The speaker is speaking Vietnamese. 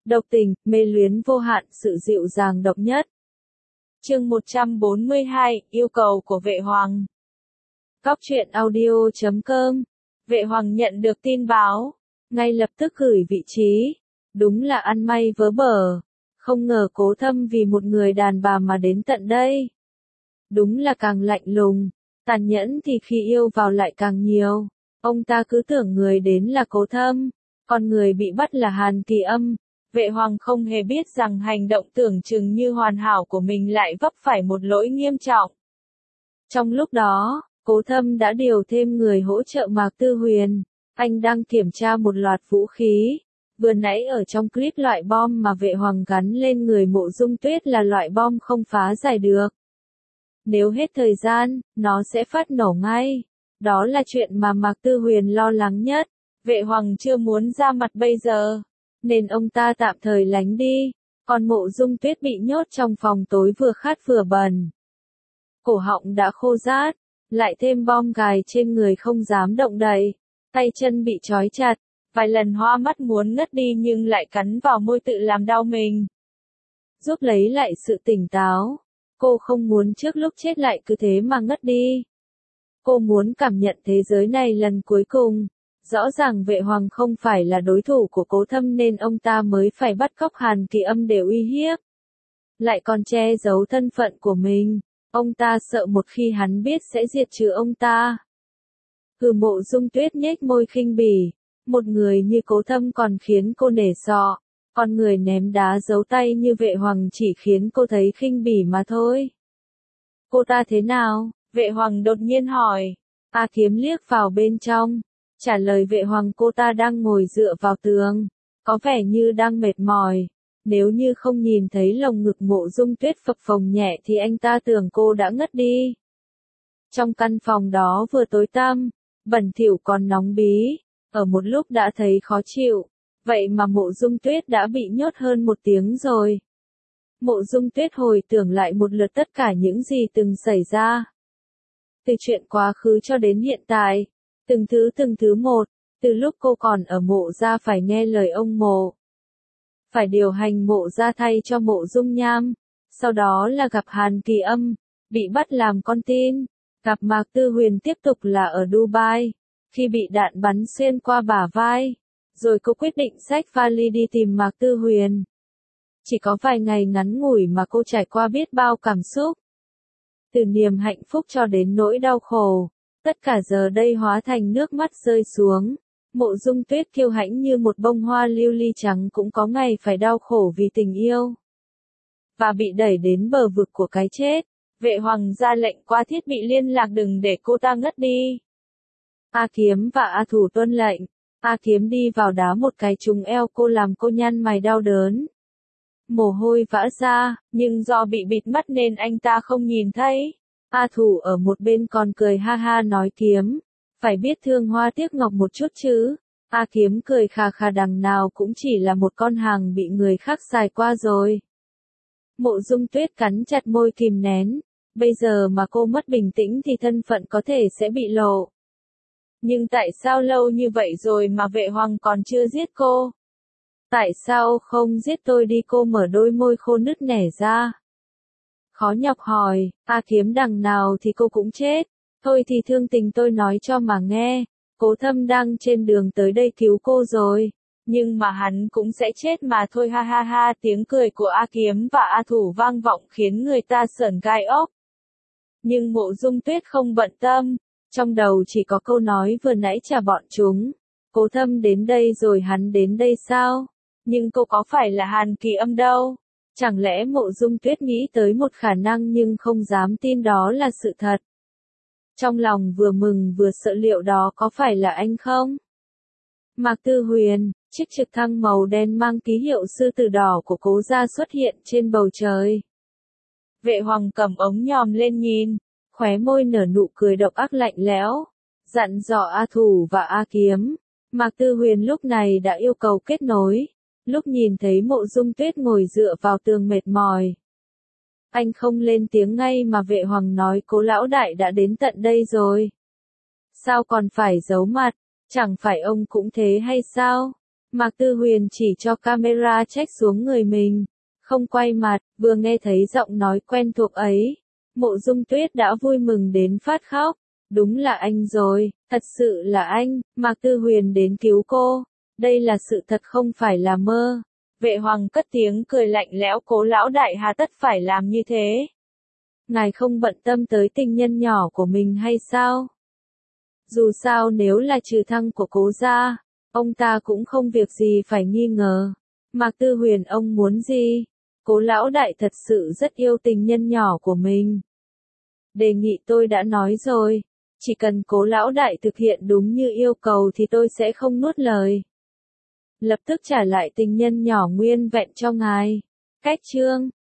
độc tình, mê luyến vô hạn, sự dịu dàng độc nhất. Chương 142, yêu cầu của Vệ Hoàng. Cóc truyện audio.com. Vệ Hoàng nhận được tin báo, ngay lập tức gửi vị trí. Đúng là ăn may vớ bở, không ngờ Cố Thâm vì một người đàn bà mà đến tận đây. Đúng là càng lạnh lùng, tàn nhẫn thì khi yêu vào lại càng nhiều. Ông ta cứ tưởng người đến là Cố Thâm, còn người bị bắt là Hàn Kỳ Âm. Vệ Hoàng không hề biết rằng hành động tưởng chừng như hoàn hảo của mình lại vấp phải một lỗi nghiêm trọng. Trong lúc đó, Cố Thâm đã điều thêm người hỗ trợ Mạc Tư Huyền. Anh đang kiểm tra một loạt vũ khí. Vừa nãy ở trong clip loại bom mà Vệ Hoàng gắn lên người Mộ Dung Tuyết là loại bom không phá giải được. Nếu hết thời gian, nó sẽ phát nổ ngay. Đó là chuyện mà Mạc Tư Huyền lo lắng nhất. Vệ Hoàng chưa muốn ra mặt bây giờ, nên ông ta tạm thời lánh đi. Còn Mộ Dung Tuyết bị nhốt trong phòng tối vừa khát vừa bẩn. Cổ họng đã khô rát, lại thêm bom gài trên người không dám động đậy. Tay chân bị trói chặt, vài lần hoa mắt muốn ngất đi nhưng lại cắn vào môi tự làm đau mình. Giúp lấy lại sự tỉnh táo, cô không muốn trước lúc chết lại cứ thế mà ngất đi. Cô muốn cảm nhận thế giới này lần cuối cùng. Rõ ràng Vệ Hoàng không phải là đối thủ của Cố Thâm nên ông ta mới phải bắt cóc Hàn Kỳ Âm để uy hiếp. Lại còn che giấu thân phận của mình. Ông ta sợ một khi hắn biết sẽ diệt trừ ông ta. Mộ Dung Tuyết nhếch môi khinh bỉ. Một người như Cố Thâm còn khiến cô nể sọ. Còn người ném đá giấu tay như Vệ Hoàng chỉ khiến cô thấy khinh bỉ mà thôi. Cô ta thế nào? Vệ Hoàng đột nhiên hỏi. A Kiếm liếc vào bên trong. Trả lời Vệ Hoàng cô ta đang ngồi dựa vào tường. Có vẻ như đang mệt mỏi. Nếu như không nhìn thấy lồng ngực Mộ Dung Tuyết phập phồng nhẹ thì anh ta tưởng cô đã ngất đi. Trong căn phòng đó vừa tối tăm, bẩn thỉu còn nóng bí. Ở một lúc đã thấy khó chịu. Vậy mà Mộ Dung Tuyết đã bị nhốt hơn 1 tiếng rồi. Mộ Dung Tuyết hồi tưởng lại một lượt tất cả những gì từng xảy ra. Từ chuyện quá khứ cho đến hiện tại. Từng thứ một. Từ lúc cô còn ở Mộ gia phải nghe lời ông Mộ. Phải điều hành Mộ gia thay cho Mộ Dung Nham. Sau đó là gặp Hàn Kỳ Âm. Bị bắt làm con tin. Gặp Mạc Tư Huyền tiếp tục là ở Dubai. Khi bị đạn bắn xuyên qua bả vai. Rồi cô quyết định xách vali đi tìm Mạc Tư Huyền. Chỉ có vài ngày ngắn ngủi mà cô trải qua biết bao cảm xúc. Từ niềm hạnh phúc cho đến nỗi đau khổ. Tất cả giờ đây hóa thành nước mắt rơi xuống. Mộ Dung Tuyết kiêu hãnh như một bông hoa lưu ly trắng cũng có ngày phải đau khổ vì tình yêu. Và bị đẩy đến bờ vực của cái chết. Vệ Hoàng ra lệnh qua thiết bị liên lạc đừng để cô ta ngất đi. A Kiếm và A Thủ tuân lệnh. A Kiếm đi vào đá một cái trúng eo cô làm cô nhăn mày đau đớn. Mồ hôi vã ra, nhưng do bị bịt mắt nên anh ta không nhìn thấy. A Thủ ở một bên còn cười ha ha nói Kiếm, phải biết thương hoa tiếc ngọc một chút chứ. A Kiếm cười khà khà đằng nào cũng chỉ là một con hàng bị người khác xài qua rồi. Mộ Dung Tuyết cắn chặt môi kìm nén, bây giờ mà cô mất bình tĩnh thì thân phận có thể sẽ bị lộ. Nhưng tại sao lâu như vậy rồi mà Vệ Hoàng còn chưa giết cô? Tại sao không giết tôi đi? Cô mở đôi môi khô nứt nẻ ra. Khó nhọc hỏi, A Kiếm đằng nào thì cô cũng chết. Thôi thì thương tình tôi nói cho mà nghe. Cố Thâm đang trên đường tới đây cứu cô rồi. Nhưng mà hắn cũng sẽ chết mà thôi ha ha ha. Tiếng cười của A Kiếm và A Thủ vang vọng khiến người ta sởn gai ốc. Nhưng Mộ Dung Tuyết không bận tâm. Trong đầu chỉ có câu nói vừa nãy trả bọn chúng. Cố Thâm đến đây rồi hắn đến đây sao? Nhưng cô có phải là Hàn Kỳ Âm đâu? Chẳng lẽ Mộ Dung Tuyết nghĩ tới một khả năng nhưng không dám tin đó là sự thật. Trong lòng vừa mừng vừa sợ liệu đó có phải là anh không? Mạc Tư Huyền, chiếc trực thăng màu đen mang ký hiệu sư tử đỏ của Cố gia xuất hiện trên bầu trời. Vệ Hoàng cầm ống nhòm lên nhìn, khóe môi nở nụ cười độc ác lạnh lẽo, dặn dò A Thủ và A Kiếm. Mạc Tư Huyền lúc này đã yêu cầu kết nối. Lúc nhìn thấy Mộ Dung Tuyết ngồi dựa vào tường mệt mỏi, anh không lên tiếng ngay mà Vệ Hoàng nói Cố lão đại đã đến tận đây rồi. Sao còn phải giấu mặt, chẳng phải ông cũng thế hay sao? Mạc Tư Huyền chỉ cho camera check xuống người mình, không quay mặt, vừa nghe thấy giọng nói quen thuộc ấy. Mộ Dung Tuyết đã vui mừng đến phát khóc. Đúng là anh rồi, thật sự là anh, Mạc Tư Huyền đến cứu cô. Đây là sự thật không phải là mơ. Vệ Hoàng cất tiếng cười lạnh lẽo, Cố lão đại hà tất phải làm như thế. Ngài không bận tâm tới tình nhân nhỏ của mình hay sao? Dù sao nếu là trừ thăng của Cố gia, ông ta cũng không việc gì phải nghi ngờ. Mạc Tư Huyền ông muốn gì? Cố lão đại thật sự rất yêu tình nhân nhỏ của mình. Đề nghị tôi đã nói rồi, chỉ cần Cố lão đại thực hiện đúng như yêu cầu thì tôi sẽ không nuốt lời. Lập tức trả lại tình nhân nhỏ nguyên vẹn cho ngài. Cách chương